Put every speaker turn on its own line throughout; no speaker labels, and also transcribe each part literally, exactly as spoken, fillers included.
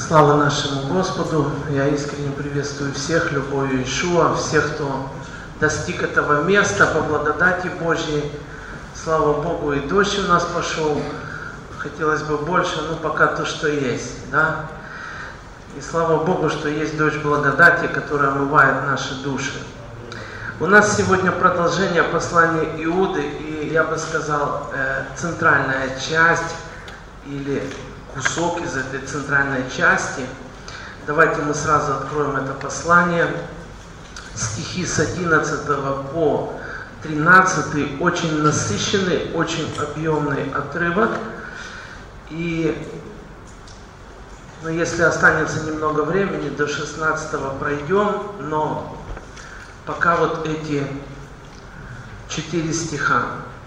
Слава нашему Господу! Я искренне приветствую всех, любовью Иешуа, всех, кто достиг этого места по благодати Божьей. Слава Богу, и дождь у нас пошел. Хотелось бы больше, но пока то, что есть, да? И слава Богу, что есть дождь благодати, которая омывает наши души. У нас сегодня продолжение послания Иуды, и я бы сказал, центральная часть или кусок из этой центральной части. Давайте мы сразу откроем это послание. Стихи с одиннадцатого по тринадцатый, очень насыщенный, очень объемный отрывок. И ну, если останется немного времени, до шестнадцатого пройдем, но пока вот эти четыре стиха.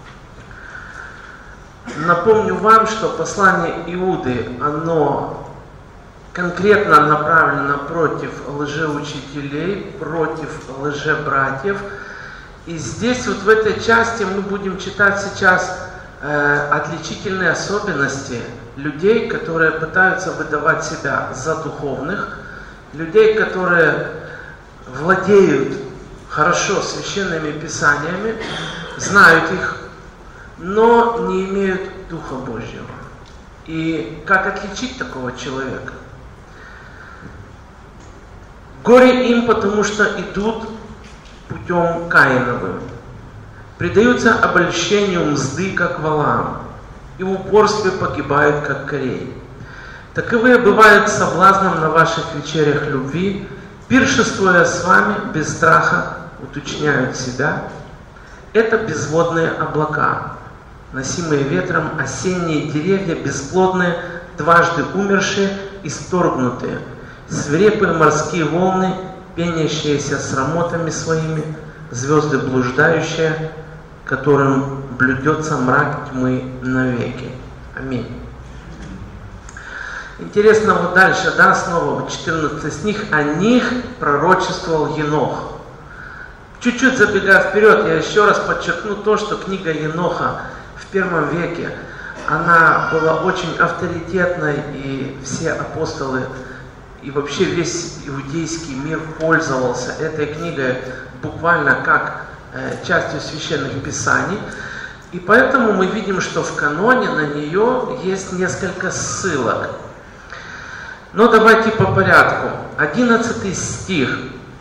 Напомню вам, что послание Иуды, оно конкретно направлено против лжеучителей, против лжебратьев. И здесь вот в этой части мы будем читать сейчас э, отличительные особенности людей, которые пытаются выдавать себя за духовных, людей, которые владеют хорошо священными писаниями, знают их, но не имеют Духа Божьего. И как отличить такого человека? Горе им, потому что идут путем Каиновым, предаются обольщению мзды, как Валаам, и в упорстве погибают, как Корей. Таковые бывают соблазном на ваших вечерях любви, пиршествуя с вами без страха, уточняют себя. Это безводные облака, носимые ветром, осенние деревья, бесплодные, дважды умершие, исторгнутые, свирепые морские волны, пенящиеся срамотами своими, звезды блуждающие, которым блюдется мрак тьмы навеки. Аминь. Интересно, вот дальше, да, снова вот четырнадцатый стих, о них пророчествовал Енох. Чуть-чуть забегая вперед, я еще раз подчеркну то, что книга Еноха в первом веке, она была очень авторитетной, и все апостолы, и вообще весь иудейский мир пользовался этой книгой буквально как э, частью священных писаний. И поэтому мы видим, что в каноне на нее есть несколько ссылок. Но давайте по порядку. одиннадцатый стих.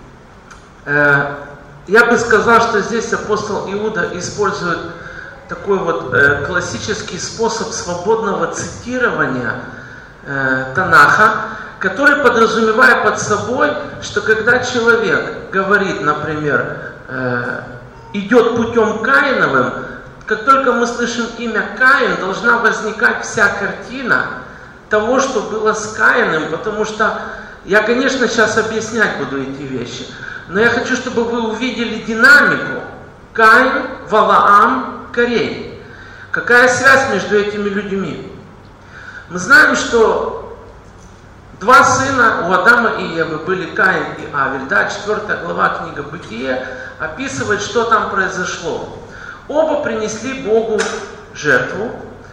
Э, я бы сказал, что здесь апостол Иуда использует такой вот э, классический способ свободного цитирования э, Танаха, который подразумевает под собой, что когда человек говорит, например, э, идет путем Каиновым, как только мы слышим имя Каин, должна возникать вся картина того, что было с Каином, потому что я, конечно, сейчас объяснять буду эти вещи, но я хочу, чтобы вы увидели динамику. Каин, Валаам, Корей. Какая связь между этими людьми? Мы знаем, что два сына у Адама и Евы были Каин и Авель. Да, четвертая глава книга Бытие описывает, что там произошло. Оба принесли Богу жертву.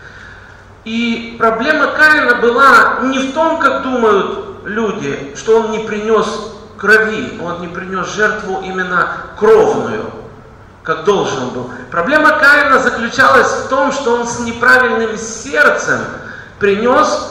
И проблема Каина была не в том, как думают люди, что он не принес крови, он не принес жертву именно кровную, как должен был. Проблема Каина заключалась в том, что он с неправильным сердцем принес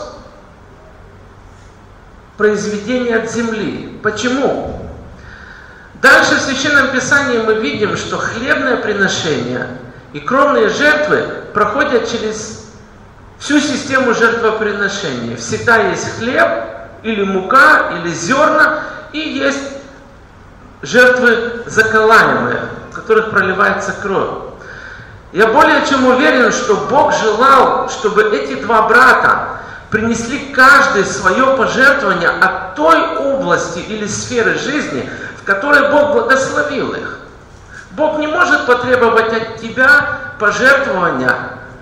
произведение от земли. Почему? Дальше в Священном Писании мы видим, что хлебное приношение и кровные жертвы проходят через всю систему жертвоприношения. Всегда есть хлеб, или мука, или зерна, и есть жертвы заколаемые, в которых проливается кровь. Я более чем уверен, что Бог желал, чтобы эти два брата принесли каждый свое пожертвование от той области или сферы жизни, в которой Бог благословил их. Бог не может потребовать от тебя пожертвования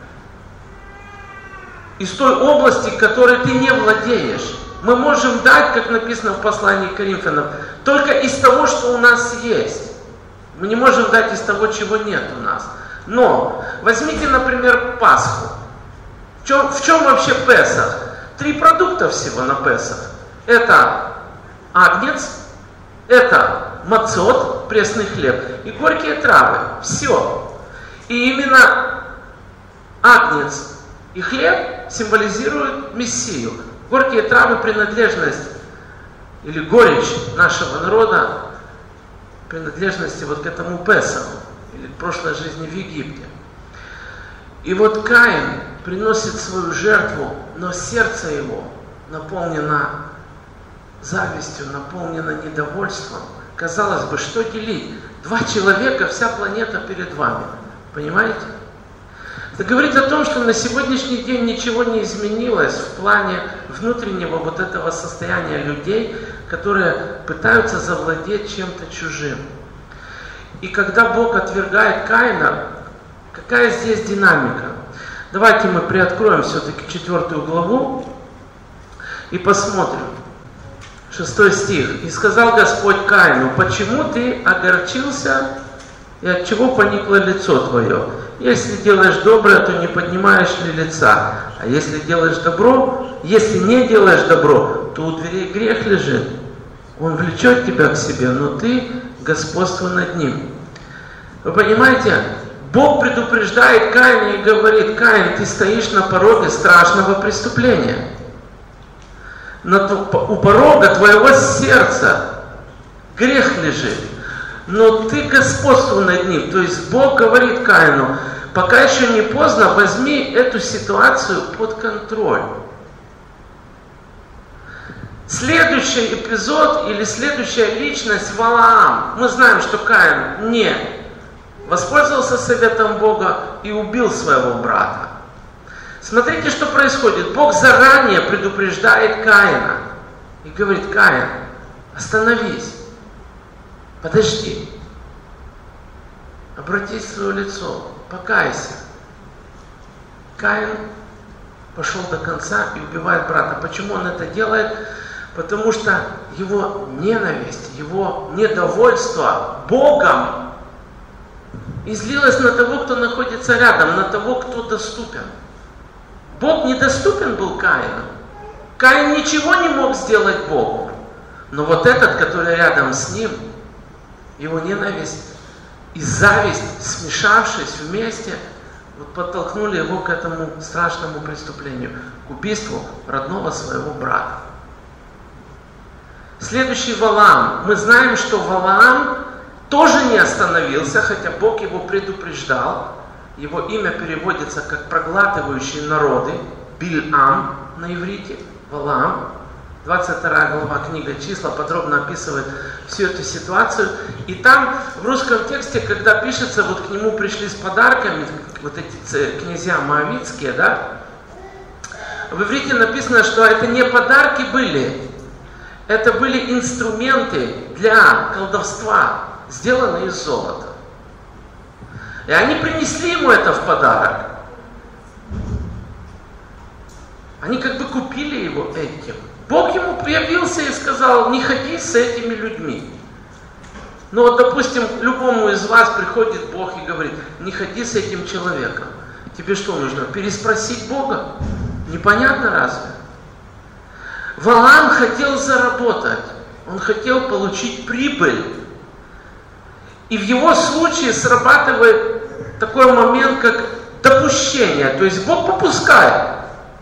из той области, которой ты не владеешь. Мы можем дать, как написано в послании к Коринфянам, только из того, что у нас есть. Мы не можем дать из того, чего нет у нас. Но возьмите, например, Пасху. В чем, в чем вообще Песах? Три продукта всего на Песах. это агнец, это мацот, пресный хлеб, и горькие травы. Все. И именно агнец и хлеб символизируют Мессию. Горькие травы — принадлежность или горечь нашего народа, принадлежности вот к этому Песаху, или к прошлой жизни в Египте. И вот Каин приносит свою жертву, но сердце его наполнено завистью, наполнено недовольством. Казалось бы, что делить? Два человека, вся планета перед вами. Понимаете? Это говорит о том, что на сегодняшний день ничего не изменилось в плане внутреннего вот этого состояния людей, которые пытаются завладеть чем-то чужим. И когда Бог отвергает Каина, какая здесь динамика? Давайте мы приоткроем все-таки четвертую главу и посмотрим. Шестой стих. «И сказал Господь Каину: почему ты огорчился, и от чего поникло лицо твое? Если делаешь доброе, то не поднимаешь ли лица? А если делаешь добро, если не делаешь добро, то у дверей грех лежит. Он влечет тебя к себе, но ты господствуй над ним». Вы понимаете? Бог предупреждает Каина и говорит: Каин, ты стоишь на пороге страшного преступления. У порога твоего сердца грех лежит, но ты господствуй над ним. То есть Бог говорит Каину: пока еще не поздно, возьми эту ситуацию под контроль. Следующий эпизод или следующая личность — Валаам. Мы знаем, что Каин не воспользовался советом Бога и убил своего брата. Смотрите, что происходит. Бог заранее предупреждает Каина и говорит: Каин, остановись, подожди, обратись в свое лицо, покайся. Каин пошел до конца и убивает брата. Почему он это делает? Потому что его ненависть, его недовольство Богом излилось на того, кто находится рядом, на того, кто доступен. Бог недоступен был Каину. Каин ничего не мог сделать Богу. Но вот этот, который рядом с ним, его ненависть и зависть, смешавшись вместе, вот подтолкнули его к этому страшному преступлению, к убийству родного своего брата. Следующий Валаам. Мы знаем, что Валаам тоже не остановился, хотя Бог его предупреждал. Его имя переводится как «проглатывающий народы», Бил'ам на иврите, Валаам. двадцать вторая глава книга «Числа» подробно описывает всю эту ситуацию. И там в русском тексте, когда пишется, вот к нему пришли с подарками, вот эти князья моавитские, да, в иврите написано, что это не подарки были, это были инструменты для колдовства, сделанные из золота. И они принесли ему это в подарок. Они как бы купили его этим. Бог ему явился и сказал: не ходи с этими людьми. Ну вот, допустим, любому из вас приходит Бог и говорит: не ходи с этим человеком. Тебе что нужно? Переспросить Бога? Непонятно разве? Валаам хотел заработать. Он хотел получить прибыль. И в его случае срабатывает такой момент, как допущение. То есть Бог попускает.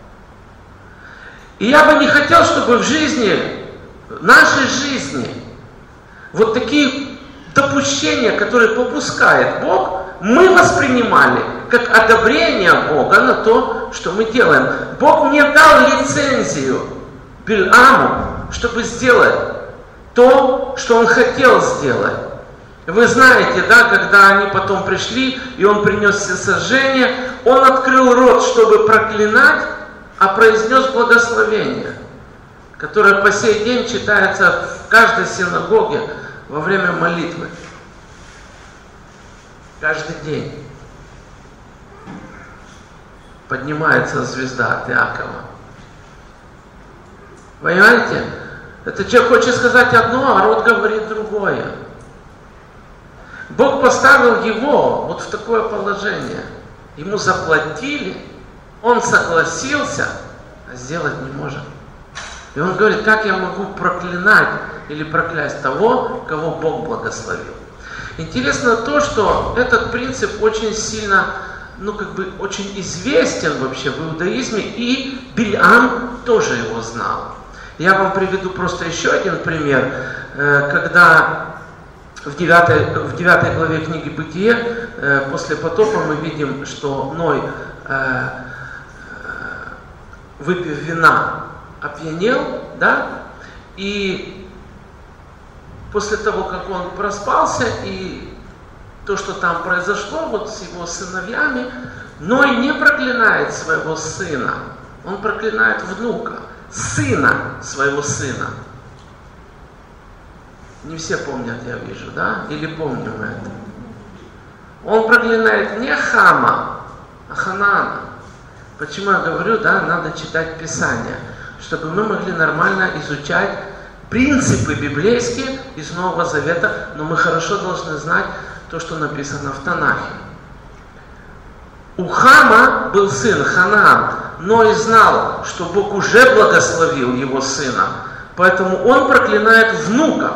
И я бы не хотел, чтобы в жизни, в нашей жизни, вот такие допущения, которые попускает Бог, мы воспринимали как одобрение Бога на то, что мы делаем. Бог не дал лицензию Бил'аму, чтобы сделать то, что он хотел сделать. Вы знаете, да, когда они потом пришли, и он принес всесожжение, он открыл рот, чтобы проклинать, а произнес благословение, которое по сей день читается в каждой синагоге во время молитвы. Каждый день поднимается звезда от Иакова. Понимаете? Этот человек хочет сказать одно, а рот говорит другое. Бог поставил его вот в такое положение. Ему заплатили, он согласился, а сделать не может. И он говорит, как я могу проклинать или проклясть того, кого Бог благословил. Интересно то, что этот принцип очень сильно, ну как бы очень известен вообще в иудаизме, и Бильам тоже его знал. Я вам приведу просто еще один пример, когда в девятой, в девятой главе книги Бытие, после потопа мы видим, что Ной, выпив вина, опьянел, да, и после того, как он проспался, и то, что там произошло вот с его сыновьями, Ной не проклинает своего сына, он проклинает внука, сына своего сына. Не все помнят, я вижу, да? Или помним это? Он проклинает не Хама, а Ханаана. Почему я говорю, да, надо читать Писание, чтобы мы могли нормально изучать принципы библейские из Нового Завета, но мы хорошо должны знать то, что написано в Танахе. У Хама был сын Ханаан, но и знал, что Бог уже благословил его сына, поэтому он проклинает внука.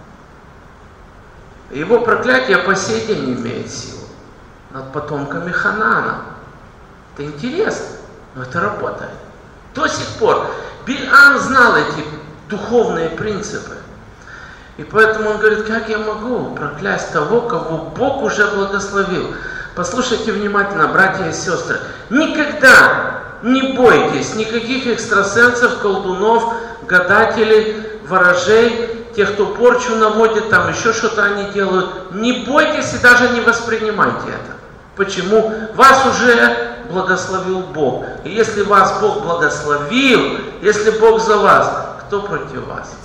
Его проклятие по сей день имеет силу над потомками Ханаана. Это интересно, но это работает. До сих пор Бильам знал эти духовные принципы. И поэтому он говорит, как я могу проклясть того, кого Бог уже благословил. Послушайте внимательно, братья и сестры. Никогда не бойтесь никаких экстрасенсов, колдунов, гадателей, ворожей, тех, кто порчу наводит, там еще что-то они делают. Не бойтесь и даже не воспринимайте это. Почему? Вас уже благословил Бог. И если вас Бог благословил, если Бог за вас, кто против вас?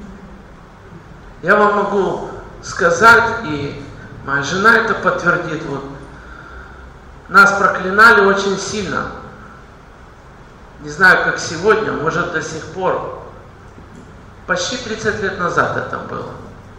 Я вам могу сказать, и моя жена это подтвердит, вот, нас проклинали очень сильно. Не знаю, как сегодня, может до сих пор. Почти тридцать лет назад это было.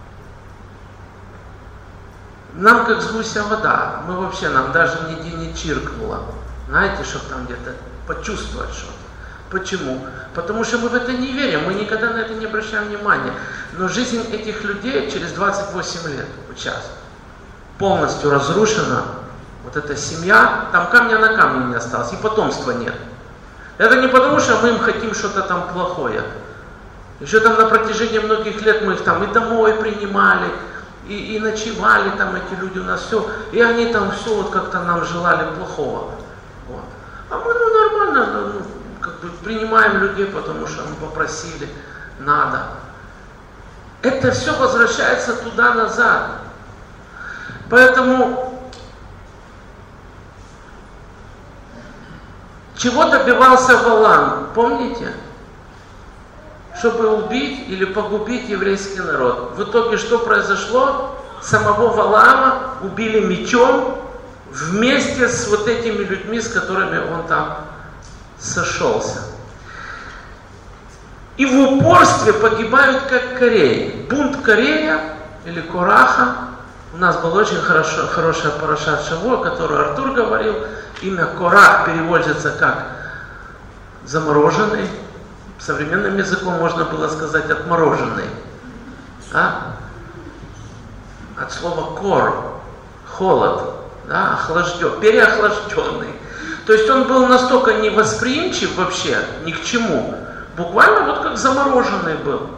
Нам как с гуся вода. Мы вообще, нам даже нигде не чиркнуло. Знаете, чтобы там где-то почувствовать что-то. Почему? Потому что мы в это не верим, мы никогда на это не обращаем внимания. Но жизнь этих людей через двадцать восемь лет, вот сейчас, полностью разрушена. Вот эта семья, там камня на камне не осталось, и потомства нет. Это не потому, что мы им хотим что-то там плохое. Еще там на протяжении многих лет мы их там и домой принимали, и, и ночевали там эти люди у нас, все. И они там все вот как-то нам желали плохого. Вот. А мы ну нормально, ну, как бы принимаем людей, потому что мы попросили, надо. Это все возвращается туда-назад. Поэтому чего добивался Валаам, помните? Чтобы убить или погубить еврейский народ. В итоге что произошло? Самого Валаама убили мечом вместе с вот этими людьми, с которыми он там сошелся. И в упорстве погибают как Кореи. Бунт Корея или Кораха. У нас была очень хорошо, хорошая парашат Шавуа, которую Артур говорил. Имя Корах переводится как замороженный. Современным языком можно было сказать отмороженный. А? От слова кор, холод, да, охлажден, переохлажденный. То есть он был настолько невосприимчив вообще ни к чему, буквально вот как замороженный был.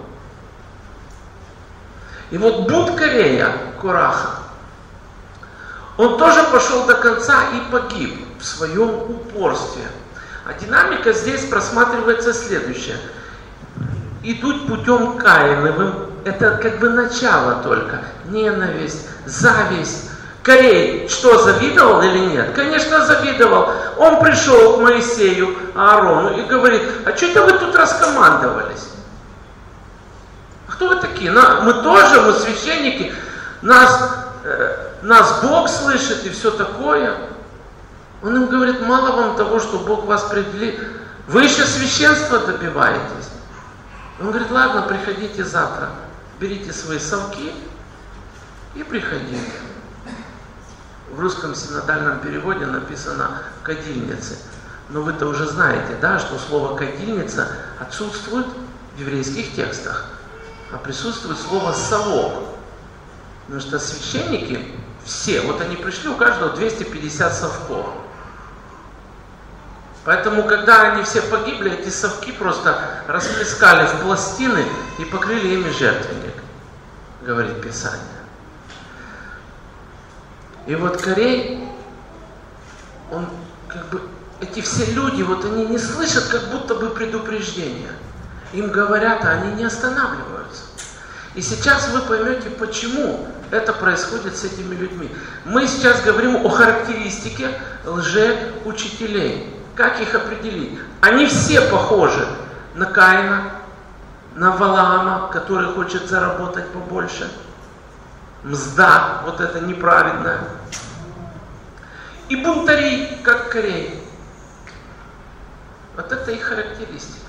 И вот бунт Корея, Кораха, он тоже пошел до конца и погиб в своем упорстве. А динамика здесь просматривается следующая. Идут путем Каиновым, это как бы начало только. Ненависть, зависть. Корей что, завидовал или нет? Конечно, завидовал. Он пришел к Моисею, Аарону и говорит, а что это вы тут раскомандовались? А кто вы такие? Мы тоже, мы священники, нас, э, нас Бог слышит и все такое. Он им говорит, мало вам того, что Бог вас определил, вы еще священства добиваетесь. Он говорит, ладно, приходите завтра, берите свои совки и приходите. В русском синодальном переводе написано «кадильницы». Но вы-то уже знаете, да, что слово «кадильница» отсутствует в в еврейских текстах, а присутствует слово «совок». Потому что священники все, вот они пришли, у каждого двести пятьдесят совков. Поэтому, когда они все погибли, эти совки просто расплескали в пластины и покрыли ими жертвенник, говорит Писание. И вот Корей, он как бы, эти все люди, вот они не слышат как будто бы предупреждения. Им говорят, а они не останавливаются. И сейчас вы поймете, почему это происходит с этими людьми. Мы сейчас говорим о характеристике лжеучителей. Как их определить? Они все похожи на Каина, на Валаама, который хочет заработать побольше. Мзда, вот это неправедное. И бунтари, как Корей. Вот это их характеристика.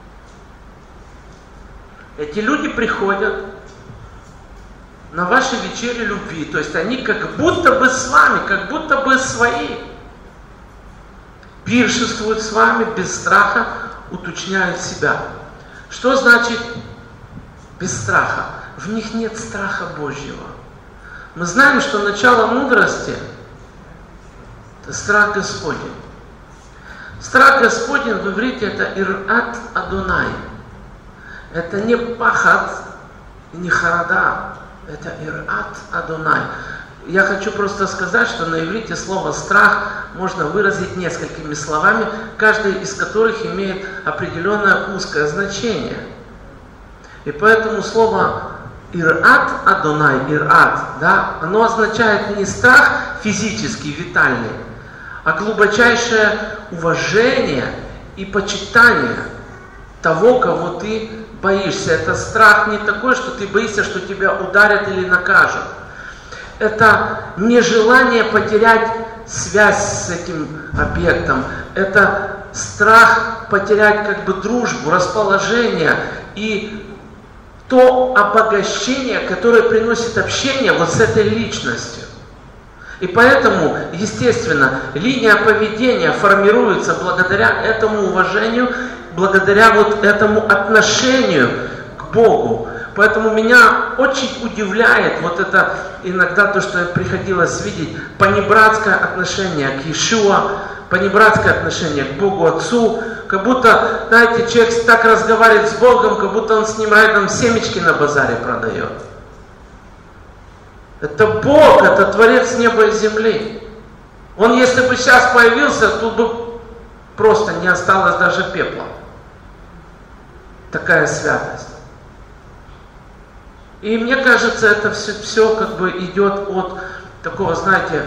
Эти люди приходят на ваши вечери любви, то есть они как будто бы с вами, как будто бы свои. Пиршествуют с вами без страха, уточняют себя. Что значит без страха? В них нет страха Божьего. Мы знаем, что начало мудрости – это страх Господень. Страх Господень в иврите это ират Адонай. Это не пахат, не харада, это ират Адонай. Я хочу просто сказать, что на иврите слово «страх» можно выразить несколькими словами, каждый из которых имеет определенное узкое значение. И поэтому слово «ират Адонай», «ират», да, оно означает не страх физический, витальный, а глубочайшее уважение и почитание того, кого ты боишься. Это страх не такой, что ты боишься, что тебя ударят или накажут. Это нежелание потерять связь с этим объектом. Это страх потерять как бы дружбу, расположение и то обогащение, которое приносит общение вот с этой личностью. И поэтому, естественно, линия поведения формируется благодаря этому уважению, благодаря вот этому отношению к Богу. Поэтому меня очень удивляет вот это иногда то, что приходилось видеть, понебратское отношение к Иешуа, понебратское отношение к Богу Отцу, как будто, знаете, человек так разговаривает с Богом, как будто он с ним рядом семечки на базаре продает. Это Бог, это Творец неба и земли. Он, если бы сейчас появился, тут бы просто не осталось даже пепла. Такая святость. И мне кажется, это все, все как бы идет от такого, знаете,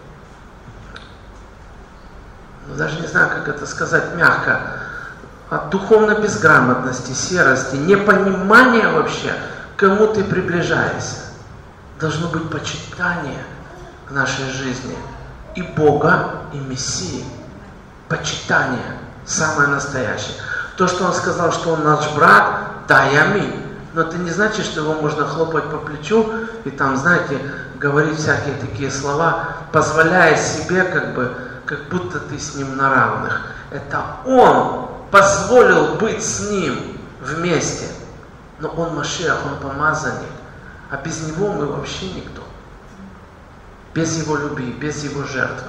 ну, даже не знаю, как это сказать мягко, от духовной безграмотности, серости, непонимания вообще, к кому ты приближаешься. Должно быть почитание в нашей жизни и Бога, и Мессии. Почитание самое настоящее. То, что он сказал, что он наш брат, да и аминь. Но это не значит, что его можно хлопать по плечу и там, знаете, говорить всякие такие слова, позволяя себе, как бы, как будто ты с ним на равных. Это он позволил быть с ним вместе. Но он Машиах, он помазанник. А без него мы вообще никто. Без его любви, без его жертвы.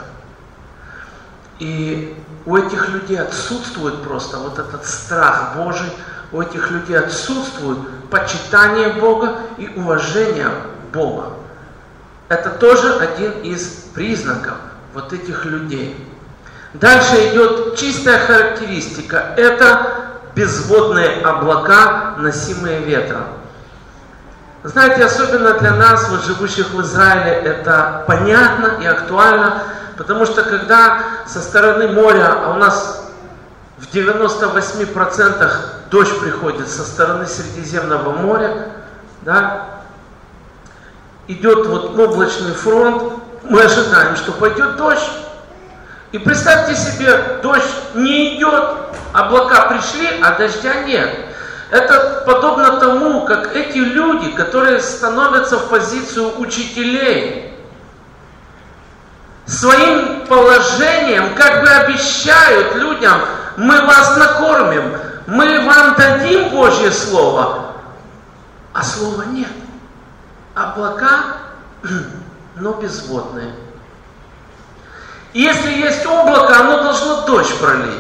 И у этих людей отсутствует просто вот этот страх Божий, у этих людей отсутствует почитание Бога и уважение Бога. Это тоже один из признаков вот этих людей. Дальше идет чистая характеристика. Это безводные облака, носимые ветром. Знаете, особенно для нас, вот живущих в Израиле, это понятно и актуально, потому что когда со стороны моря, а у нас в девяноста восьми процентах дождь приходит со стороны Средиземного моря, да, идет вот облачный фронт, мы ожидаем, что пойдет дождь. И представьте себе, дождь не идет, облака пришли, а дождя нет. Это подобно тому, как эти люди, которые становятся в позицию учителей, своим положением как бы обещают людям: мы вас накормим, мы вам дадим Божье Слово, а слова нет. Облака, но безводные. И если есть облако, оно должно дождь пролить.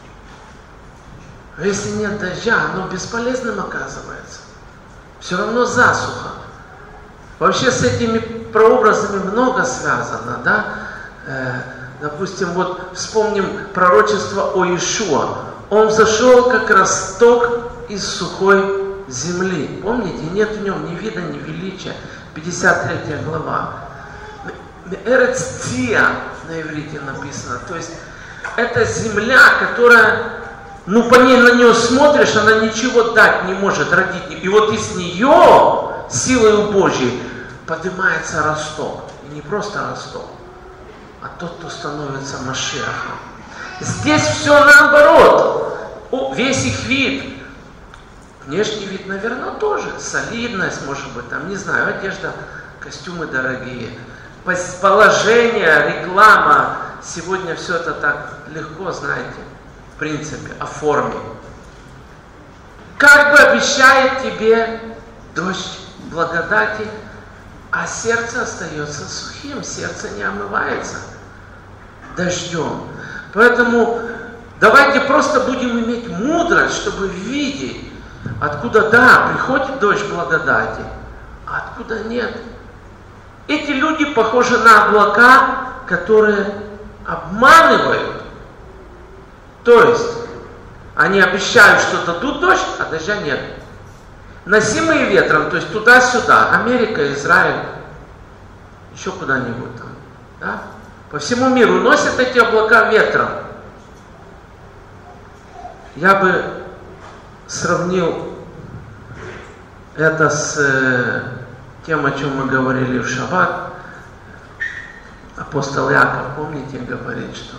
А если нет дождя, оно бесполезным оказывается. Все равно засуха. Вообще с этими прообразами много связано, да? Э, допустим, вот вспомним пророчество о Иешуа. Он взошел как росток из сухой земли. Помните, нет в нем ни вида, ни величия. пятьдесят третья глава. Эрец Ция на иврите написано. То есть это земля, которая, ну по ней на нее смотришь, она ничего дать не может, родить. И вот из нее силой Божьей поднимается росток. И не просто росток, а тот, кто становится Машиахом. Здесь все наоборот. О, весь их вид. Внешний вид, наверное, тоже. Солидность, может быть, там, не знаю, одежда, костюмы дорогие. Положение, реклама. Сегодня все это так легко, знаете, в принципе, оформить. Как бы обещает тебе дождь благодати, а сердце остается сухим, сердце не омывается дождем. Поэтому давайте просто будем иметь мудрость, чтобы видеть, откуда, да, приходит дождь благодати, а откуда нет. Эти люди похожи на облака, которые обманывают. То есть, они обещают, что дадут дождь, а дождя нет. Носимые ветром, то есть туда-сюда, Америка, Израиль, еще куда-нибудь там, да? По всему миру носят эти облака ветром. Я бы сравнил это с э, тем, о чем мы говорили в шаббат. Апостол Яков, помните, говорит, что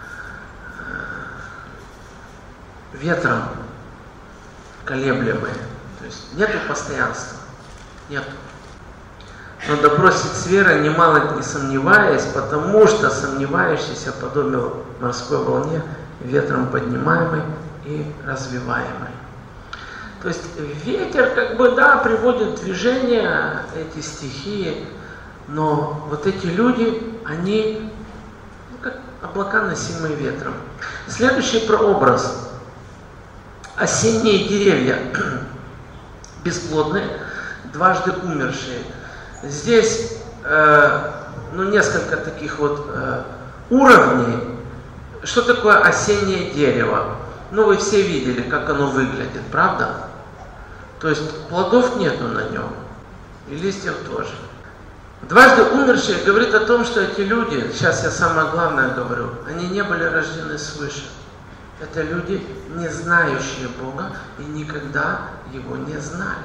э, ветром колеблемые. То есть нету постоянства. Нету. Надо бросить с верой, немало не сомневаясь, потому что сомневающийся подобен морской волне, ветром поднимаемой и развиваемой. То есть ветер, как бы, да, приводит в движение эти стихии, но вот эти люди, они, ну, как облака, носимые ветром. Следующий прообраз. Осенние деревья, бесплодные, дважды умершие. Здесь э, ну, несколько таких вот э, уровней. Что такое осеннее дерево? Ну, вы все видели, как оно выглядит, правда? То есть плодов нету на нем, и листьев тоже. Дважды умершие говорит о том, что эти люди, сейчас я самое главное говорю, они не были рождены свыше. Это люди, не знающие Бога и никогда Его не знали.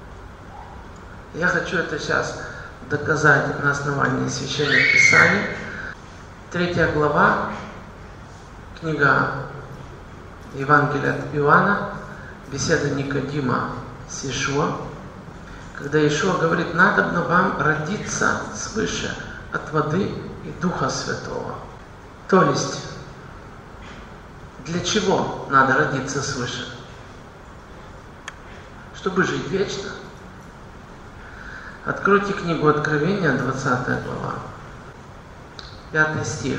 Я хочу это сейчас доказать на основании Священных Писаний. Третья глава, книга Евангелия от Иоанна, беседа Никодима с Иешуа, когда Иешуа говорит, надобно вам родиться свыше от воды и Духа Святого. То есть, для чего надо родиться свыше? Чтобы жить вечно. Откройте книгу Откровения, двадцатая глава, пятый стих.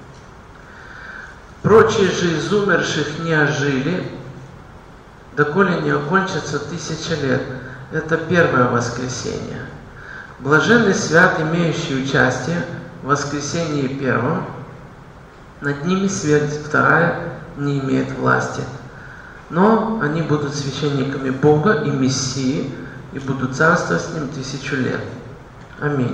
Прочие же из умерших не ожили, доколе не окончится тысяча лет. Это первое воскресение. Блаженный свят, имеющий участие в воскресении первом, над ними смерть вторая не имеет власти. Но они будут священниками Бога и Мессии, и будут царствовать с Ним тысячу лет. Аминь.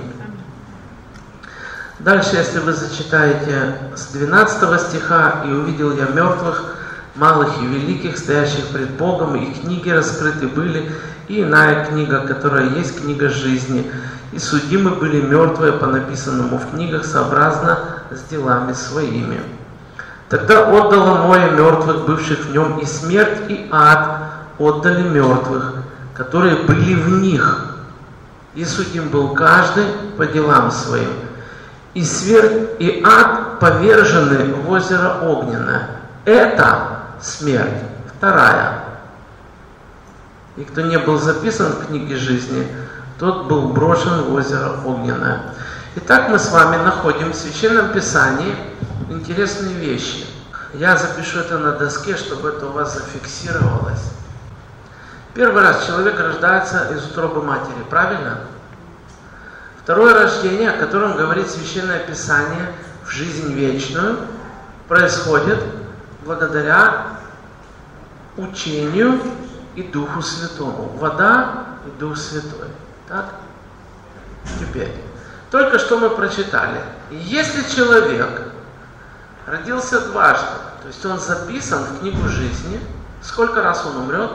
Дальше, если вы зачитаете с двенадцатого стиха, «И увидел я мертвых, малых и великих, стоящих пред Богом, и книги раскрыты были, и иная книга, которая есть книга жизни. И судимы были мертвые по написанному в книгах, сообразно с делами своими. Тогда отдало море мертвых, бывших в нем, и смерть, и ад отдали мертвых, которые были в них. И судим был каждый по делам своим. И смерть, и ад повержены в озеро огненное». Это смерть вторая. И кто не был записан в книге жизни, тот был брошен в озеро Огненное. Итак, мы с вами находим в Священном Писании интересные вещи. Я запишу это на доске, чтобы это у вас зафиксировалось. Первый раз человек рождается из утробы матери, правильно? Второе рождение, о котором говорит Священное Писание, в жизнь вечную, происходит благодаря учению и Духу Святому. Вода и Дух Святой. Так? Теперь. Только что мы прочитали. Если человек родился дважды, то есть он записан в книгу жизни, сколько раз он умрет?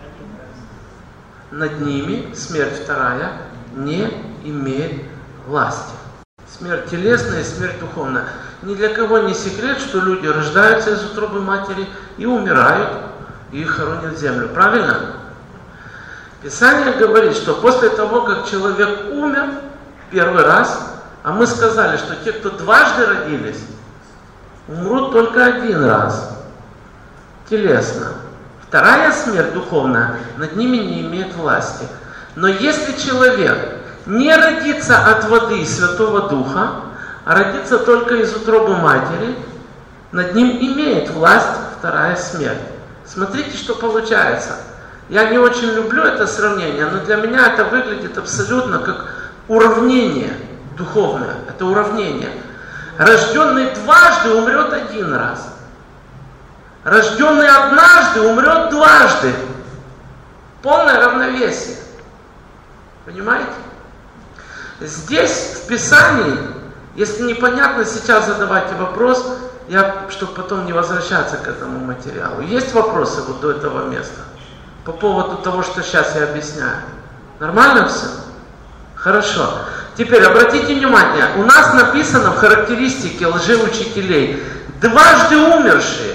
Над ними, смерть вторая, не имеет власти. Смерть телесная и смерть духовная. Ни для кого не секрет, что люди рождаются из утробы матери и умирают, и их хоронят в землю. Правильно? Писание говорит, что после того, как человек умер первый раз, а мы сказали, что те, кто дважды родились, умрут только один раз. Телесно. Вторая смерть духовная над ними не имеет власти. Но если человек не родится от воды и Святого Духа, а родится только из утробы матери, над ним имеет власть вторая смерть. Смотрите, что получается. Я не очень люблю это сравнение, но для меня это выглядит абсолютно как уравнение духовное. Это уравнение. Рожденный дважды умрет один раз. Рожденный однажды умрет дважды. Полное равновесие. Понимаете? Здесь в Писании, если непонятно сейчас задавайте вопрос, я, чтобы потом не возвращаться к этому материалу. Есть вопросы вот до этого места? По поводу того, что сейчас я объясняю. Нормально все? Хорошо. Теперь обратите внимание, у нас написано в характеристике лжеучителей дважды умершие.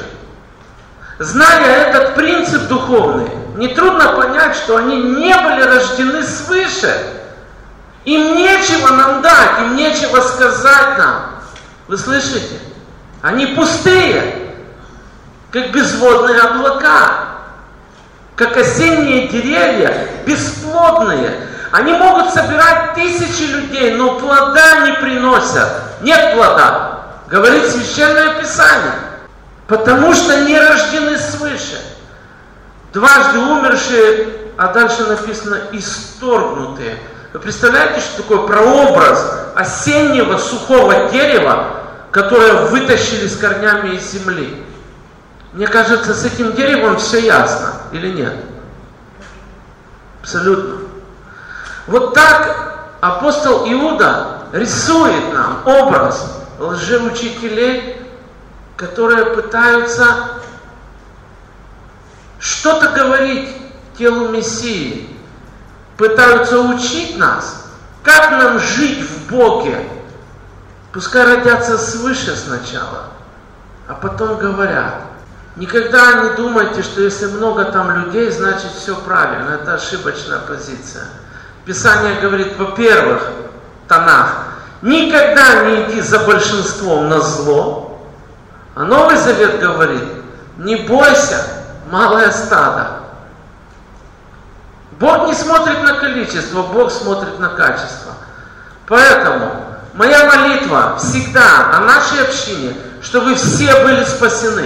Зная этот принцип духовный, нетрудно понять, что они не были рождены свыше. Им нечего нам дать, им нечего сказать нам. Вы слышите? Они пустые, как безводные облака, как осенние деревья, бесплодные. Они могут собирать тысячи людей, но плода не приносят. Нет плода, говорит Священное Писание. Потому что не рождены свыше. Дважды умершие, а дальше написано исторгнутые. Вы представляете, что такое прообраз осеннего сухого дерева, которое вытащили с корнями из земли? Мне кажется, с этим деревом все ясно, или нет? Абсолютно. Вот так апостол Иуда рисует нам образ лжеучителей, которые пытаются что-то говорить телу Мессии, пытаются учить нас, как нам жить в Боге. Пускай родятся свыше сначала, а потом говорят. Никогда не думайте, что если много там людей, значит все правильно. Это ошибочная позиция. Писание говорит, во-первых, Танах, никогда не иди за большинством на зло. А Новый Завет говорит, не бойся, малое стадо. Бог не смотрит на количество, Бог смотрит на качество. Поэтому моя молитва всегда о нашей общине, чтобы все были спасены.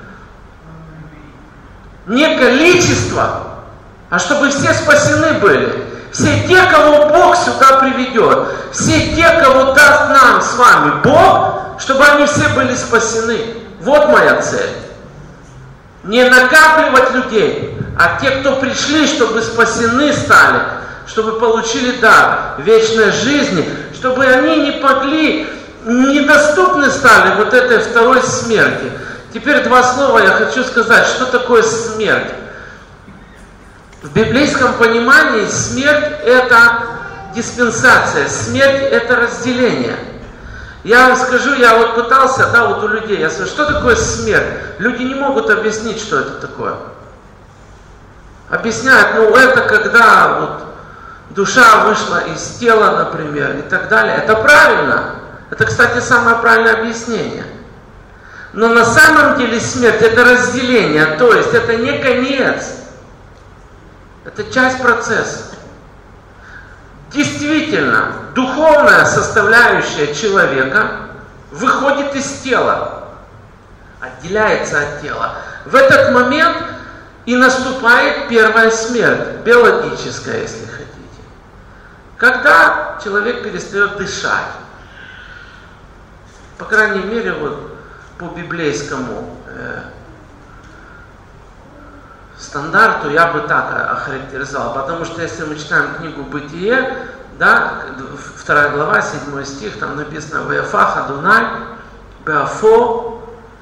Не количество, а чтобы все спасены были. Все те, кого Бог сюда приведет, все те, кого даст нам с вами Бог, чтобы они все были спасены. Вот моя цель. Не накапливать людей, а те, кто пришли, чтобы спасены стали, чтобы получили дар вечной жизни, чтобы они не могли, недоступны стали вот этой второй смерти. Теперь два слова я хочу сказать, что такое смерть. В библейском понимании смерть – это диспенсация, смерть – это разделение. Я вам скажу, я вот пытался, да, вот у людей, я спрашиваю, что такое смерть? Люди не могут объяснить, что это такое. Объясняют, ну это когда вот душа вышла из тела, например, и так далее. Это правильно. Это, кстати, самое правильное объяснение. Но на самом деле смерть — это разделение, то есть это не конец. Это часть процесса. Действительно, духовная составляющая человека выходит из тела, отделяется от тела. В этот момент и наступает первая смерть, биологическая, если хотите. Когда человек перестает дышать. По крайней мере, вот по библейскому э, стандарту я бы так охарактеризовал. Потому что если мы читаем книгу «Бытие», да, вторая глава, седьмой стих, там написано «Веяфах Адунай беафо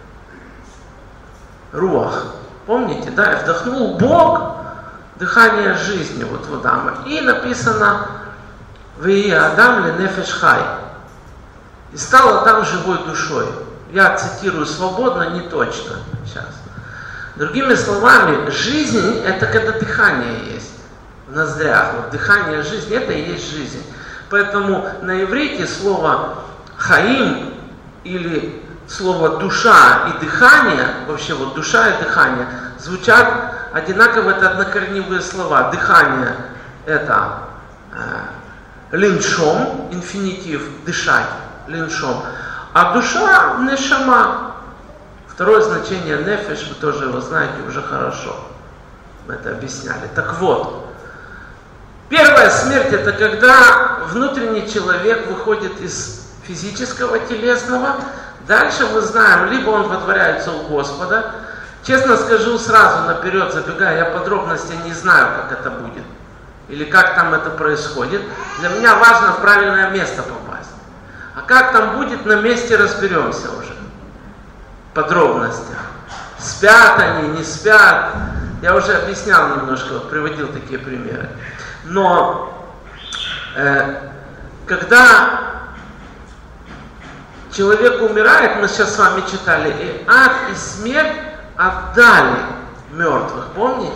руах». Помните, да, и вдохнул Бог дыхание жизни вот в Адама. И написано «Веи Адам ле нефеш хай». И стал Адам живой душой. Я цитирую свободно, не точно сейчас. Другими словами, жизнь — это когда дыхание есть в ноздрях. Вот дыхание жизни — это и есть жизнь. Поэтому на иврите слово «хаим» или слово «душа» и «дыхание», вообще вот душа и дыхание, звучат одинаково, это однокорневые слова. Дыхание — это э, линшом, инфинитив, дышать, линшом. А душа — нешама. Второе значение нефеш, вы тоже его знаете уже хорошо. Мы это объясняли. Так вот, первая смерть — это когда внутренний человек выходит из физического, телесного. Дальше мы знаем, либо он водворяется у Господа. Честно скажу сразу, наперед забегая, я подробностей не знаю, как это будет. Или как там это происходит. Для меня важно в правильное место попасть. А как там будет, на месте разберемся уже. Подробности. Спят они, не спят. Я уже объяснял немножко, вот приводил такие примеры. Но э, когда человек умирает, мы сейчас с вами читали, и ад и смерть отдали мертвых, помните?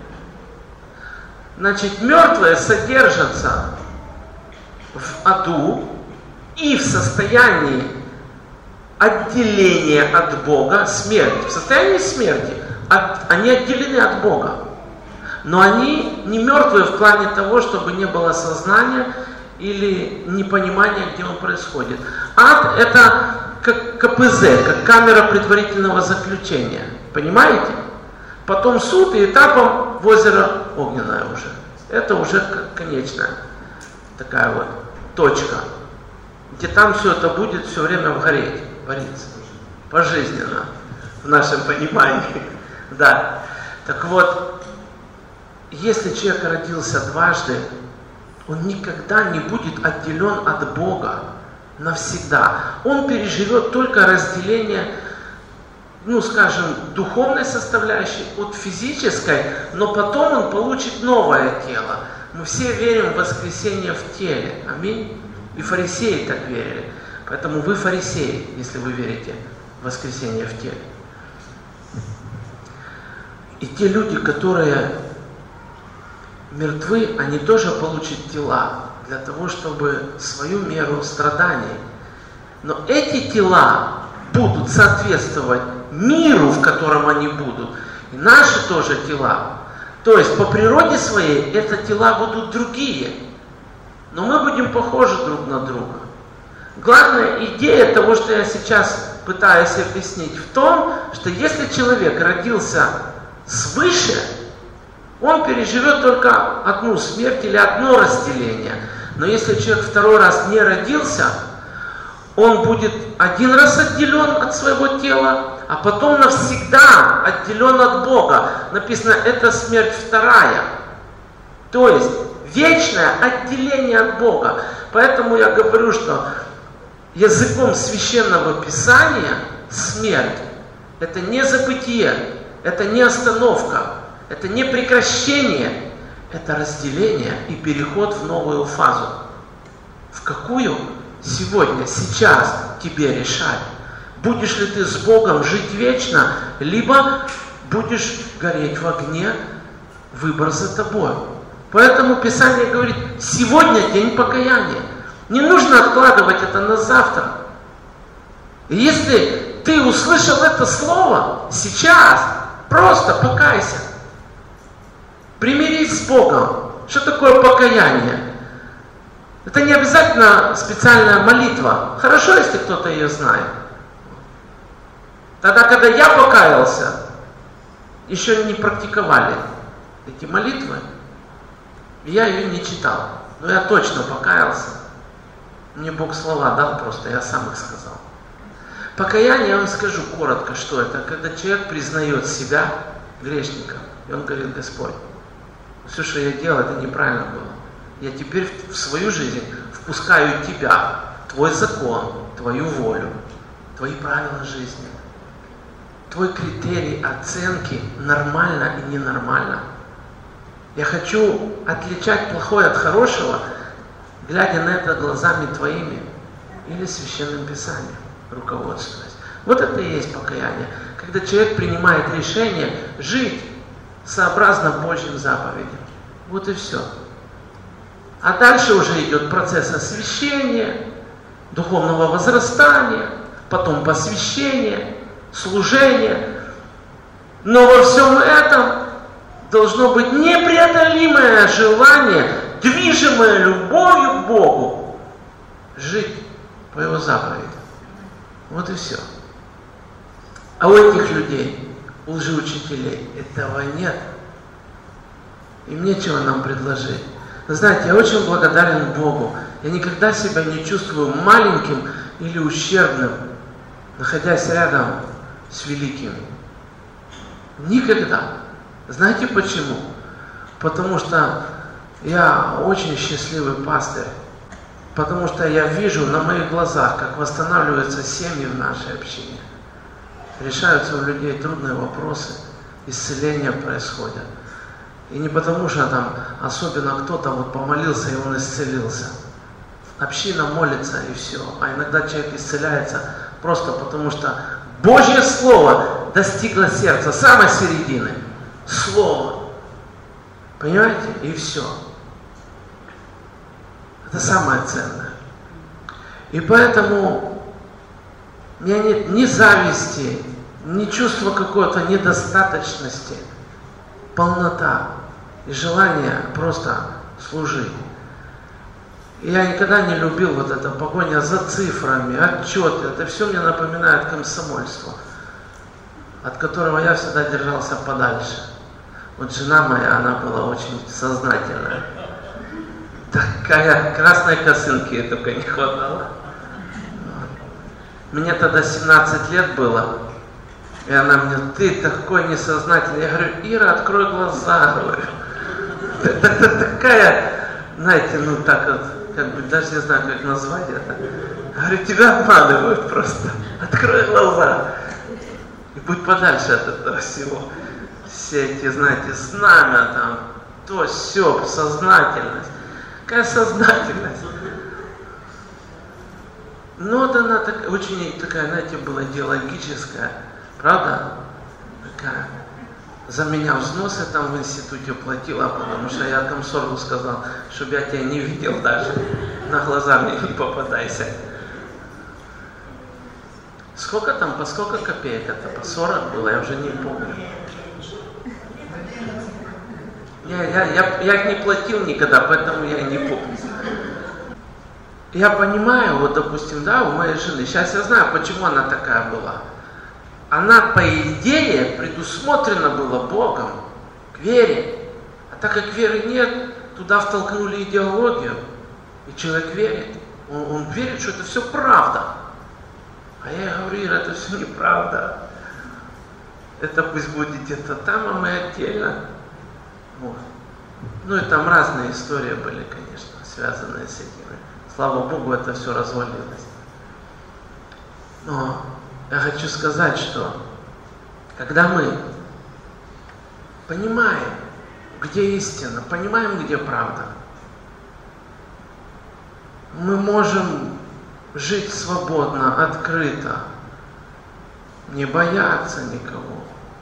Значит, мертвые содержатся в аду и в состоянии отделения от Бога, смерти. В состоянии смерти от, они отделены от Бога. Но они не мертвые в плане того, чтобы не было сознания или непонимания, где он происходит. Ад — это как ка пэ зэ, как камера предварительного заключения. Понимаете? Потом суд и этапом в озеро огненное уже. Это уже конечная такая вот точка, где там все это будет все время вгореть, вариться. Пожизненно, в нашем понимании. Да. Так вот, если человек родился дважды, он никогда не будет отделен от Бога навсегда. Он переживет только разделение, ну, скажем, духовной составляющей от физической, но потом он получит новое тело. Мы все верим в воскресение в теле. Аминь. И фарисеи так верили. Поэтому вы фарисеи, если вы верите в воскресение в теле. И те люди, которые мертвы, они тоже получат тела для того, чтобы свою меру страданий. Но эти тела будут соответствовать миру, в котором они будут. И наши тоже тела. То есть по природе своей это тела будут другие. Но мы будем похожи друг на друга. Главная идея того, что я сейчас пытаюсь объяснить, в том, что если человек родился свыше, он переживет только одну смерть или одно разделение. Но если человек второй раз не родился, он будет один раз отделен от своего тела, а потом навсегда отделен от Бога. Написано, это смерть вторая. То есть вечное отделение от Бога. Поэтому я говорю, что языком священного писания смерть — это не забытие, это не остановка, это не прекращение, это разделение и переход в новую фазу. В какую? Сегодня, сейчас тебе решать. Будешь ли ты с Богом жить вечно, либо будешь гореть в огне, выбор за тобой. Поэтому Писание говорит, сегодня день покаяния. Не нужно откладывать это на завтра. И если ты услышал это слово сейчас, просто покайся. Примирись с Богом. Что такое покаяние? Это не обязательно специальная молитва. Хорошо, если кто-то ее знает. Тогда, когда я покаялся, еще не практиковали эти молитвы, я ее не читал. Но я точно покаялся. Мне Бог слова дал просто, я сам их сказал. Покаяние, я вам скажу коротко, что это. Когда человек признает себя грешником, и он говорит: Господь, все, что я делал, это неправильно было. Я теперь в свою жизнь впускаю Тебя, Твой закон, Твою волю, Твои правила жизни, Твой критерий оценки нормально и ненормально. Я хочу отличать плохое от хорошего, глядя на это глазами Твоими или Священным Писанием, руководствуясь. Вот это и есть покаяние. Когда человек принимает решение жить сообразно Божьим заповедям. Вот и все. А дальше уже идет процесс освящения, духовного возрастания, потом посвящения, служения. Но во всем этом должно быть непреодолимое желание, движимое любовью к Богу, жить по Его заповедям. Вот и все. А у этих людей, у лжеучителей, этого нет. Им нечего нам предложить. Вы знаете, я очень благодарен Богу. Я никогда себя не чувствую маленьким или ущербным, находясь рядом с великими. Никогда. Знаете почему? Потому что я очень счастливый пастырь. Потому что я вижу на моих глазах, как восстанавливаются семьи в нашей общине. Решаются у людей трудные вопросы, исцеления происходят. И не потому, что там особенно кто-то вот помолился и он исцелился. Община молится и все. А иногда человек исцеляется просто потому, что Божье Слово достигло сердца, самой середины. Слово. Понимаете? И все. Это самое ценное. И поэтому у меня нет ни зависти, ни чувства какой-то недостаточности, полнота и желание просто служить. И я никогда не любил вот это погоня за цифрами, отчеты. Это все мне напоминает комсомольство, от которого я всегда держался подальше. Вот жена моя, она была очень сознательная. Такая красной косынки только не хватало. Мне тогда семнадцать лет было. И она мне: ты такой несознательный. Я говорю: Ира, открой глаза, говорю. Это, это такая, знаете, ну так вот, как бы даже не знаю, как назвать это. Я говорю: тебя обманывают просто. Открой глаза. И будь подальше от этого всего. Все эти, знаете, знамя там, то, сё, сознательность. Какая сознательность. Ну вот она так, очень такая, знаете, была идеологическая. Правда? Такая. За меня взносы там в институте платила, потому что я комсоргу сказал, чтобы я тебя не видел даже. На глаза мне не попадайся. Сколько там, по сколько копеек это? По сорок было, я уже не помню. Я, я, я, я их не платил никогда, поэтому я и не помню. Я понимаю, вот допустим, да, у моей жены, сейчас я знаю, почему она такая была. Она, по идее, предусмотрена была Богом к вере. А так как веры нет, туда втолкнули идеологию. И человек верит. Он, он верит, что это все правда. А я ей говорю: Ира, это все неправда. Это пусть будет где-то там, а мы отдельно. Вот. Ну и там разные истории были, конечно, связанные с этим. Слава Богу, это все развалилось. Но я хочу сказать, что когда мы понимаем, где истина, понимаем, где правда, мы можем жить свободно, открыто, не бояться никого.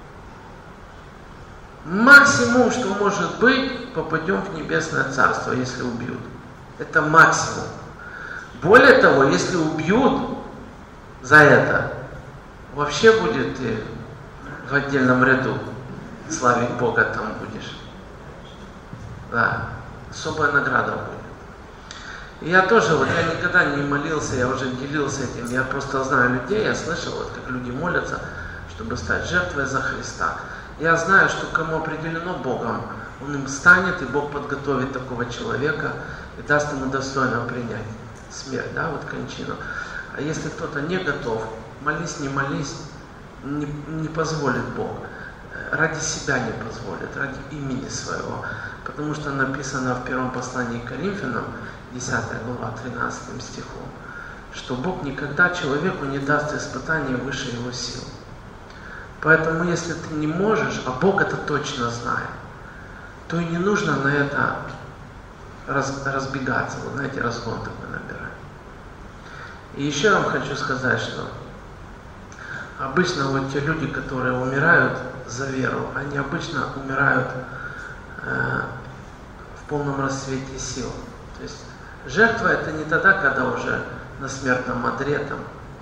Максимум, что может быть, попадем в небесное царство, если убьют. Это максимум. Более того, если убьют за это, вообще будет ты в отдельном ряду славить Бога там будешь. Да, особая награда будет. И я тоже, вот я никогда не молился, я уже делился этим, я просто знаю людей, я слышал, вот как люди молятся, чтобы стать жертвой за Христа. Я знаю, что кому определено Богом, Он им станет, и Бог подготовит такого человека и даст ему достойно принять смерть, да, вот кончину. А если кто-то не готов, молись, не молись, не, не позволит Бог. Ради себя не позволит, ради имени своего. Потому что написано в первом послании к Коринфянам, десятая глава, тринадцатым стихом, что Бог никогда человеку не даст испытания выше его сил. Поэтому если ты не можешь, а Бог это точно знает, то и не нужно на это раз, разбегаться, вот знаете, разгон такой набирать. И еще я вам хочу сказать, что обычно вот те люди, которые умирают за веру, они обычно умирают э, в полном расцвете сил. То есть жертва это не тогда, когда уже на смертном одре там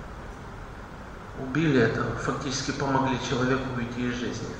убили, это фактически помогли человеку уйти из жизни.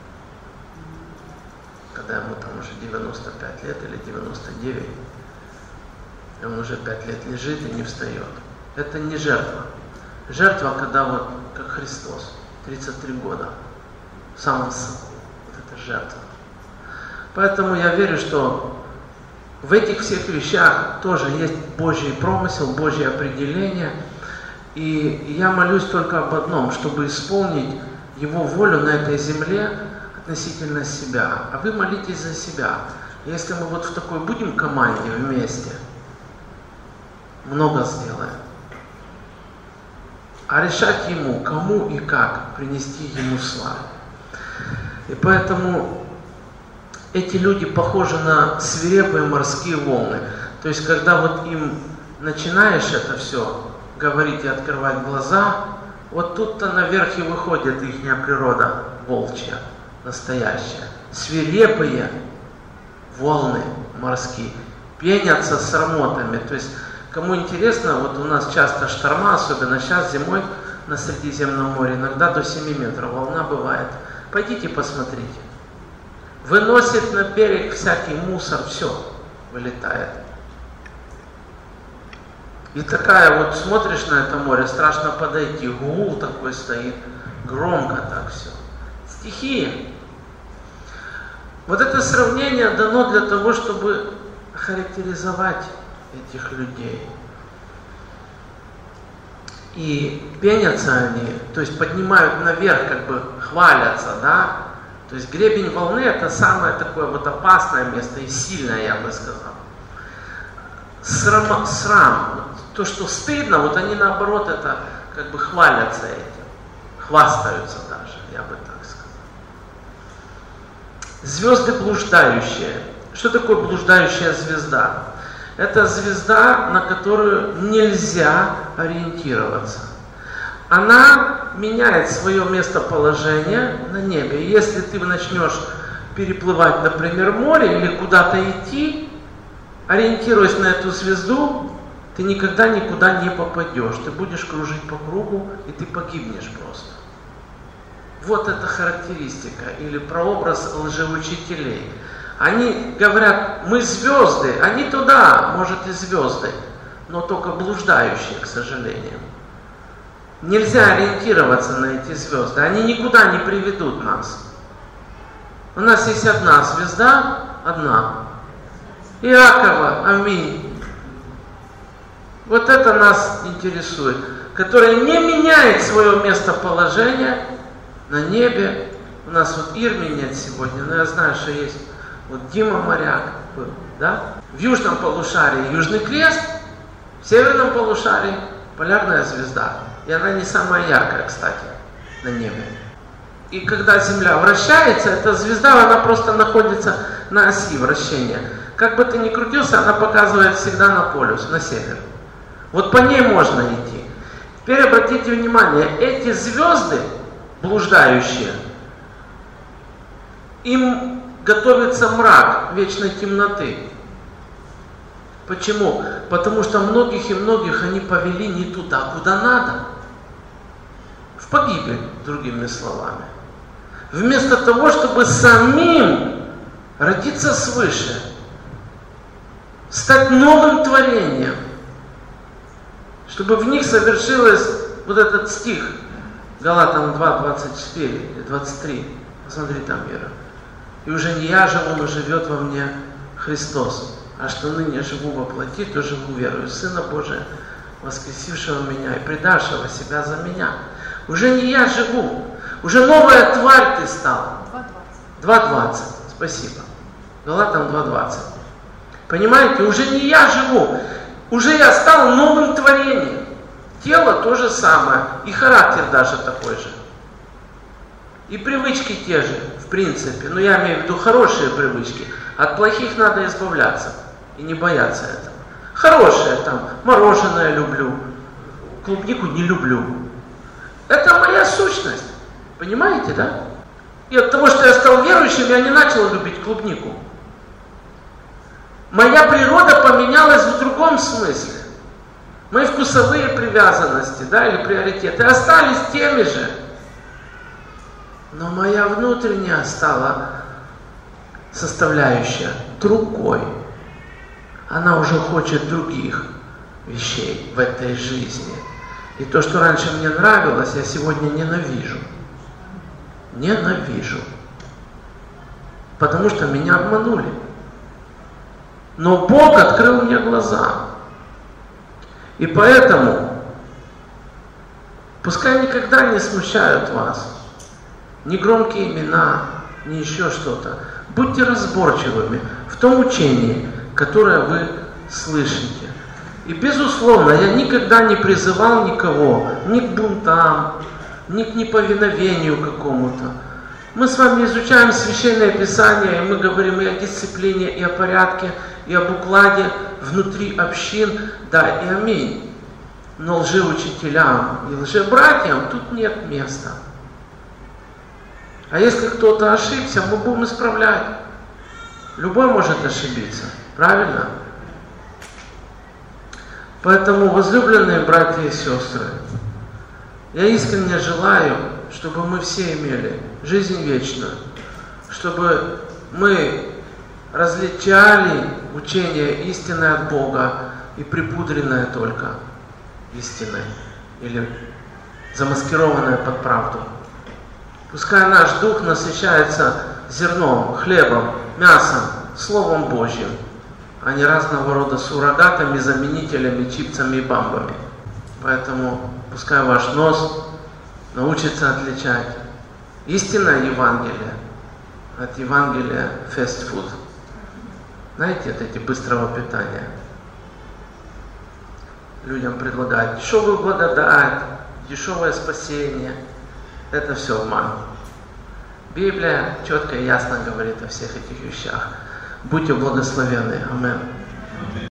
Когда ему там уже девяносто пять лет или девяносто девять, и он уже пять лет лежит и не встает. Это не жертва. Жертва, когда вот как Христос, тридцать три года, сам он сам. Вот это жертва. Поэтому я верю, что в этих всех вещах тоже есть Божий промысел, Божье определение. И я молюсь только об одном, чтобы исполнить Его волю на этой земле относительно себя. А вы молитесь за себя. Если мы вот в такой будем команде вместе, много сделаем. А решать Ему, кому и как принести Ему славу. И поэтому эти люди похожи на свирепые морские волны. То есть, когда вот им начинаешь это все говорить и открывать глаза, вот тут-то наверх и выходит их природа волчья, настоящая. Свирепые волны морские пенятся с рамотами. То есть, кому интересно, вот у нас часто шторма, особенно сейчас зимой на Средиземном море, иногда до семи метров волна бывает. Пойдите посмотрите. Выносит на берег всякий мусор, все вылетает. И такая вот, смотришь на это море, страшно подойти, гул такой стоит, громко так все. Стихия. Вот это сравнение дано для того, чтобы характеризовать этих людей. И пенятся они, то есть поднимают наверх, как бы хвалятся, да. То есть гребень волны это самое такое вот опасное место и сильное, я бы сказал. Срам, срам вот то, что стыдно, вот они наоборот это как бы хвалятся этим, хвастаются даже, я бы так сказал. Звезды блуждающие. Что такое блуждающая звезда? Это звезда, на которую нельзя ориентироваться. Она меняет свое местоположение на небе. И если ты начнешь переплывать, например, море или куда-то идти, ориентируясь на эту звезду, ты никогда никуда не попадешь. Ты будешь кружить по кругу, и ты погибнешь просто. Вот эта характеристика или прообраз лжеучителей. Они говорят, мы звезды, они туда, может и звезды, но только блуждающие, к сожалению. Нельзя ориентироваться на эти звезды, они никуда не приведут нас. У нас есть одна звезда, одна. Иакова, аминь. Вот это нас интересует, которая не меняет свое местоположение на небе. У нас вот Ирми нет сегодня, но я знаю, что есть вот Дима Моряк, да? В южном полушарии Южный Крест, в северном полушарии полярная звезда. И она не самая яркая, кстати, на небе. И когда Земля вращается, эта звезда, она просто находится на оси вращения. Как бы ты ни крутился, она показывает всегда на полюс, на север. Вот по ней можно идти. Теперь обратите внимание, эти звезды, блуждающие, им готовится мрак вечной темноты. Почему? Потому что многих и многих они повели не туда, куда надо. в погибель, другими словами. Вместо того, чтобы самим родиться свыше, стать новым творением, чтобы в них совершилось вот этот стих, Галатам два, двадцать четыре, двадцать три, посмотри там, Вера. И уже не я живу, но живет во мне Христос, а что ныне живу во плоти, то живу верою Сына Божия, воскресившего меня и предавшего себя за меня. Уже не я живу, уже новая тварь ты стал. два двадцать, спасибо. Галатам два двадцать. Понимаете, уже не я живу, уже я стал новым творением. Тело то же самое, и характер даже такой же. И привычки те же, в принципе. Но я имею в виду хорошие привычки. От плохих надо избавляться и не бояться этого. Хорошее там, мороженое люблю, клубнику не люблю. Это моя сущность. Понимаете, да? И от того, что я стал верующим, я не начал любить клубнику. Моя природа поменялась в другом смысле. Мои вкусовые привязанности, да, или приоритеты остались теми же. Но моя внутренняя стала составляющая другой. Она уже хочет других вещей в этой жизни. И то, что раньше мне нравилось, я сегодня ненавижу. Ненавижу. Потому что меня обманули. Но Бог открыл мне глаза. И поэтому, пускай никогда не смущают вас ни громкие имена, ни еще что-то. Будьте разборчивыми в том учении, которое вы слышите. И безусловно, я никогда не призывал никого ни к бунтам, ни к неповиновению какому-то. Мы с вами изучаем Священное Писание, и мы говорим и о дисциплине, и о порядке, и об укладе внутри общин, да, и аминь. Но лжеучителям и лжебратьям тут нет места. А если кто-то ошибся, мы будем исправлять. Любой может ошибиться, правильно? Поэтому, возлюбленные братья и сестры, я искренне желаю, чтобы мы все имели жизнь вечную, чтобы мы различали учение истинное от Бога и припудренное только истиной или замаскированное под правду. Пускай наш дух насыщается зерном, хлебом, мясом, Словом Божьим, а не разного рода суррогатами, заменителями, чипсами и бамбами. Поэтому пускай ваш нос научится отличать истинное Евангелие от Евангелия фастфуд. Знаете, это эти быстрого питания. Людям предлагают дешевую благодать, дешевое спасение. Это все обман. Библия четко и ясно говорит о всех этих вещах. Будьте благословенны. Аминь.